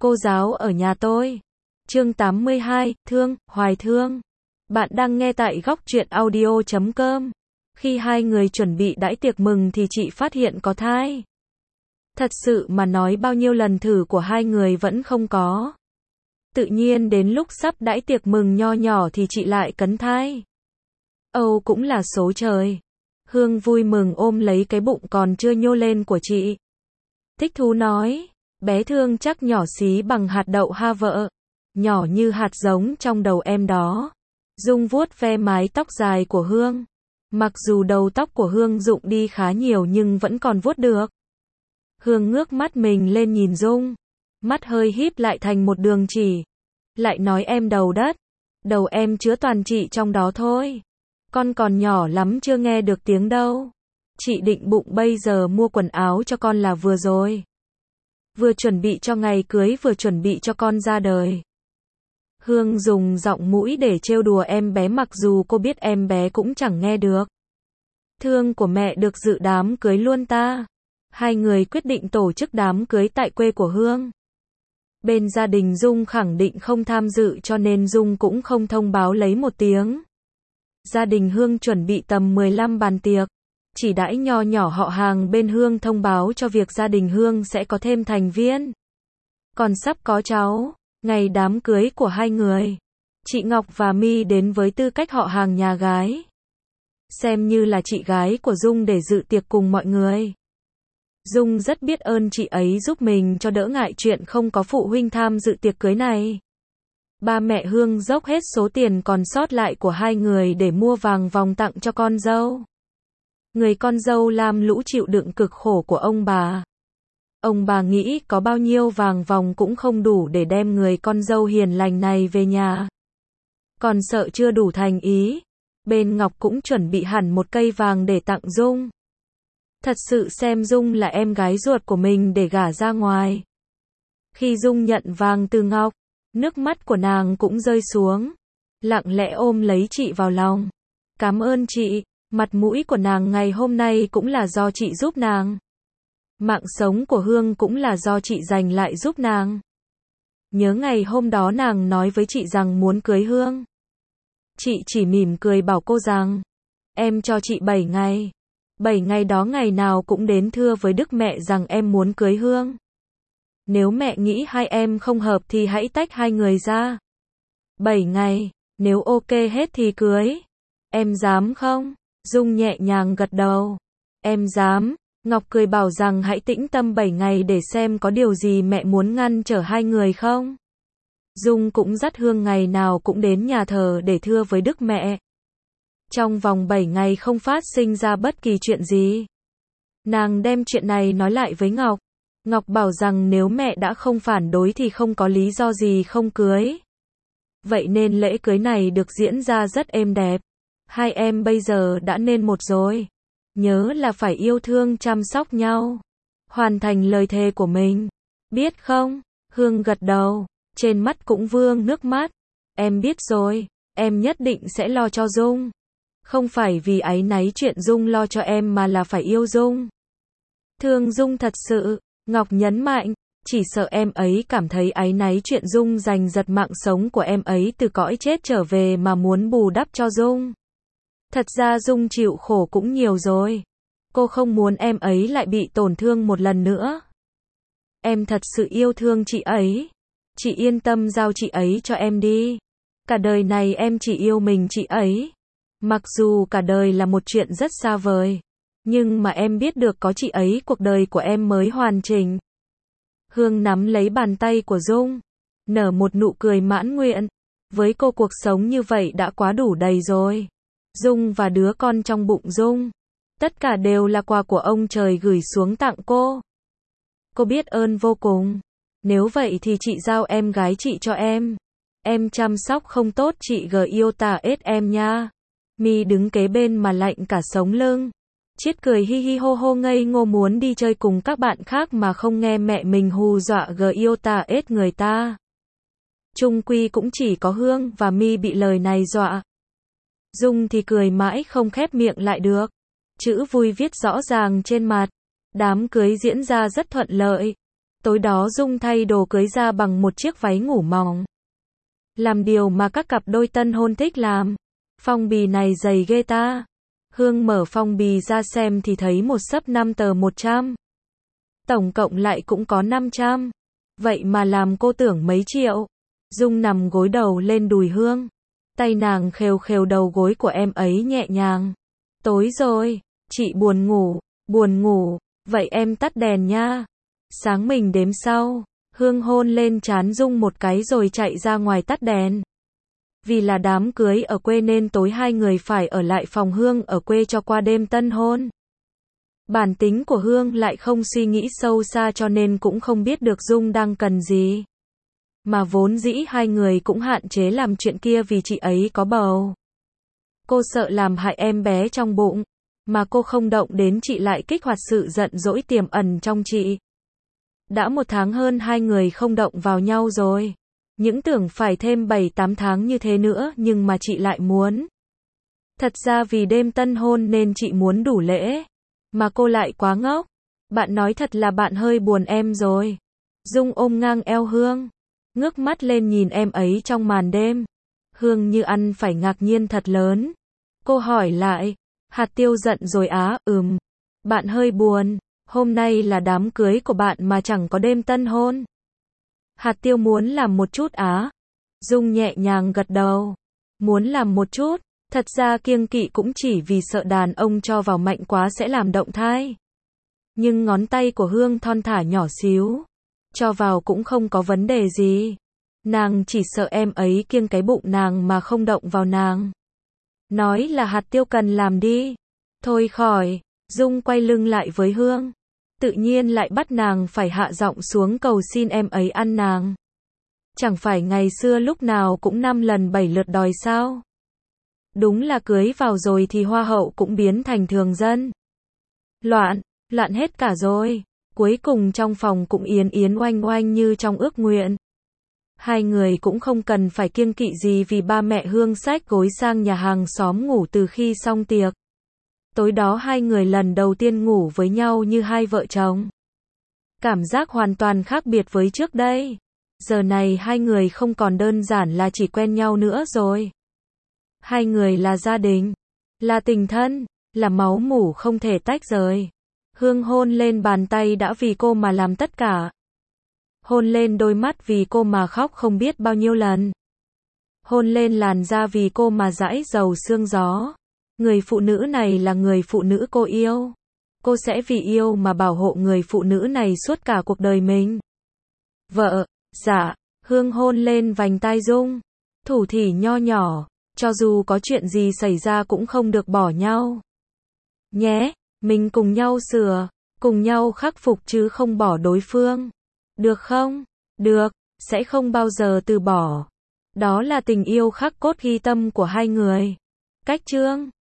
cô giáo ở nhà tôi. Chương 82, Thương, Hoài Thương. Bạn đang nghe tại góc truyện audio.com. Khi hai người chuẩn bị đãi tiệc mừng thì chị phát hiện có thai. Thật sự mà nói bao nhiêu lần thử của hai người vẫn không có. Tự nhiên đến lúc sắp đãi tiệc mừng nho nhỏ thì chị lại cấn thai. Âu cũng là số trời. Hương vui mừng ôm lấy cái bụng còn chưa nhô lên của chị. Thích thú nói, bé Thương chắc nhỏ xí bằng hạt đậu ha vợ. Nhỏ như hạt giống trong đầu em đó. Dung vuốt ve mái tóc dài của Hương. Mặc dù đầu tóc của Hương rụng đi khá nhiều nhưng vẫn còn vuốt được. Hương ngước mắt mình lên nhìn Dung. Mắt hơi híp lại thành một đường chỉ. Lại nói em đầu đất. Đầu em chứa toàn chị trong đó thôi. Con còn nhỏ lắm chưa nghe được tiếng đâu. Chị định bụng bây giờ mua quần áo cho con là vừa rồi. Vừa chuẩn bị cho ngày cưới vừa chuẩn bị cho con ra đời. Hương dùng giọng mũi để trêu đùa em bé mặc dù cô biết em bé cũng chẳng nghe được. Thương của mẹ được dự đám cưới luôn ta. Hai người quyết định tổ chức đám cưới tại quê của Hương. Bên gia đình Dung khẳng định không tham dự cho nên Dung cũng không thông báo lấy một tiếng. Gia đình Hương chuẩn bị tầm 15 bàn tiệc. Chỉ đãi nho nhỏ họ hàng bên Hương thông báo cho việc gia đình Hương sẽ có thêm thành viên. Còn sắp có cháu, ngày đám cưới của hai người. Chị Ngọc và My đến với tư cách họ hàng nhà gái. Xem như là chị gái của Dung để dự tiệc cùng mọi người. Dung rất biết ơn chị ấy giúp mình cho đỡ ngại chuyện không có phụ huynh tham dự tiệc cưới này. Ba mẹ Hương dốc hết số tiền còn sót lại của hai người để mua vàng vòng tặng cho con dâu. Người con dâu lam lũ chịu đựng cực khổ của ông bà. Ông bà nghĩ có bao nhiêu vàng vòng cũng không đủ để đem người con dâu hiền lành này về nhà. Còn sợ chưa đủ thành ý. Bên Ngọc cũng chuẩn bị hẳn một cây vàng để tặng Dung. Thật sự xem Dung là em gái ruột của mình để gả ra ngoài. Khi Dung nhận vàng từ Ngọc, nước mắt của nàng cũng rơi xuống. Lặng lẽ ôm lấy chị vào lòng. Cảm ơn chị, mặt mũi của nàng ngày hôm nay cũng là do chị giúp nàng. Mạng sống của Hương cũng là do chị dành lại giúp nàng. Nhớ ngày hôm đó nàng nói với chị rằng muốn cưới Hương. Chị chỉ mỉm cười bảo cô rằng, em cho chị 7 ngày. 7 ngày đó ngày nào cũng đến thưa với Đức Mẹ rằng em muốn cưới Hương. Nếu mẹ nghĩ hai em không hợp thì hãy tách hai người ra. 7 ngày, nếu ok hết thì cưới. Em dám không? Dung nhẹ nhàng gật đầu. Em dám. Ngọc cười bảo rằng hãy tĩnh tâm 7 ngày để xem có điều gì mẹ muốn ngăn trở hai người không. Dung cũng dắt Hương ngày nào cũng đến nhà thờ để thưa với Đức Mẹ. Trong vòng 7 ngày không phát sinh ra bất kỳ chuyện gì. Nàng đem chuyện này nói lại với Ngọc. Ngọc bảo rằng nếu mẹ đã không phản đối thì không có lý do gì không cưới. Vậy nên lễ cưới này được diễn ra rất êm đẹp. Hai em bây giờ đã nên một rồi. Nhớ là phải yêu thương chăm sóc nhau. Hoàn thành lời thề của mình. Biết không? Hương gật đầu. Trên mắt cũng vương nước mắt. Em biết rồi. Em nhất định sẽ lo cho Dung. Không phải vì áy náy chuyện Dung lo cho em mà là phải yêu Dung. Thương Dung thật sự. Ngọc nhấn mạnh. Chỉ sợ em ấy cảm thấy áy náy chuyện Dung giành giật mạng sống của em ấy từ cõi chết trở về mà muốn bù đắp cho Dung. Thật ra Dung chịu khổ cũng nhiều rồi. Cô không muốn em ấy lại bị tổn thương một lần nữa. Em thật sự yêu thương chị ấy. Chị yên tâm giao chị ấy cho em đi. Cả đời này em chỉ yêu mình chị ấy. Mặc dù cả đời là một chuyện rất xa vời. Nhưng mà em biết được có chị ấy cuộc đời của em mới hoàn chỉnh. Hương nắm lấy bàn tay của Dung. Nở một nụ cười mãn nguyện. Với cô cuộc sống như vậy đã quá đủ đầy rồi. Dung và đứa con trong bụng Dung. Tất cả đều là quà của ông trời gửi xuống tặng cô. Cô biết ơn vô cùng. Nếu vậy thì chị giao em gái chị cho em. Em chăm sóc không tốt chị yêu tà ết em nha. My đứng kế bên mà lạnh cả sống lưng. Chiết cười hi hi hô hô ngây ngô muốn đi chơi cùng các bạn khác mà không nghe mẹ mình hù dọa yêu tà ết người ta. Chung quy cũng chỉ có Hương và My bị lời này dọa. Dung thì cười mãi không khép miệng lại được. Chữ vui viết rõ ràng trên mặt. Đám cưới diễn ra rất thuận lợi. Tối đó Dung thay đồ cưới ra bằng một chiếc váy ngủ mỏng. Làm điều mà các cặp đôi tân hôn thích làm. Phong bì này dày ghê ta. Hương mở phong bì ra xem thì thấy một xấp 5 tờ 100. Tổng cộng lại cũng có 500. Vậy mà làm cô tưởng mấy triệu. Dung nằm gối đầu lên đùi Hương. Tay nàng khều khều đầu gối của em ấy nhẹ nhàng. Tối rồi, chị buồn ngủ, vậy em tắt đèn nha. Sáng mình đếm sau. Hương hôn lên trán Dung một cái rồi chạy ra ngoài tắt đèn. Vì là đám cưới ở quê nên tối hai người phải ở lại phòng Hương ở quê cho qua đêm tân hôn. Bản tính của Hương lại không suy nghĩ sâu xa cho nên cũng không biết được Dung đang cần gì. Mà vốn dĩ hai người cũng hạn chế làm chuyện kia vì chị ấy có bầu. Cô sợ làm hại em bé trong bụng, mà cô không động đến chị lại kích hoạt sự giận dỗi tiềm ẩn trong chị. Đã 1 tháng hơn hai người không động vào nhau rồi. Những tưởng phải thêm 7-8 tháng như thế nữa nhưng mà chị lại muốn. Thật ra vì đêm tân hôn nên chị muốn đủ lễ. Mà cô lại quá ngốc. Bạn nói thật là bạn hơi buồn em rồi. Dung ôm ngang eo Hương. Ngước mắt lên nhìn em ấy trong màn đêm. Hương như ăn phải ngạc nhiên thật lớn. Cô hỏi lại. Hạt Tiêu giận rồi á, Bạn hơi buồn. Hôm nay là đám cưới của bạn mà chẳng có đêm tân hôn. Hạt Tiêu muốn làm một chút á. Dung nhẹ nhàng gật đầu. Muốn làm một chút. Thật ra kiêng kỵ cũng chỉ vì sợ đàn ông cho vào mạnh quá sẽ làm động thai. Nhưng ngón tay của Hương thon thả nhỏ xíu. Cho vào cũng không có vấn đề gì. Nàng chỉ sợ em ấy kiêng cái bụng nàng mà không động vào nàng. Nói là Hạt Tiêu cần làm đi. Thôi khỏi. Dung quay lưng lại với Hương. Tự nhiên lại bắt nàng phải hạ giọng xuống cầu xin em ấy ăn nàng. Chẳng phải ngày xưa lúc nào cũng 5 lần 7 lượt đòi sao? Đúng là cưới vào rồi thì hoa hậu cũng biến thành thường dân. Loạn hết cả rồi. Cuối cùng trong phòng cũng yến yến oanh oanh như trong ước nguyện. Hai người cũng không cần phải kiêng kỵ gì vì ba mẹ Hương xách gối sang nhà hàng xóm ngủ từ khi xong tiệc. Tối đó hai người lần đầu tiên ngủ với nhau như hai vợ chồng. Cảm giác hoàn toàn khác biệt với trước đây. Giờ này hai người không còn đơn giản là chỉ quen nhau nữa rồi. Hai người là gia đình, là tình thân, là máu mủ không thể tách rời. Hương hôn lên bàn tay đã vì cô mà làm tất cả. Hôn lên đôi mắt vì cô mà khóc không biết bao nhiêu lần. Hôn lên làn da vì cô mà dãi dầu sương gió. Người phụ nữ này là người phụ nữ cô yêu. Cô sẽ vì yêu mà bảo hộ người phụ nữ này suốt cả cuộc đời mình. Vợ, dạ, Hương hôn lên vành tai Dung. Thủ thỉ nho nhỏ, cho dù có chuyện gì xảy ra cũng không được bỏ nhau. Nhé, mình cùng nhau sửa, cùng nhau khắc phục chứ không bỏ đối phương. Được không? Được, sẽ không bao giờ từ bỏ. Đó là tình yêu khắc cốt ghi tâm của hai người. Cách chương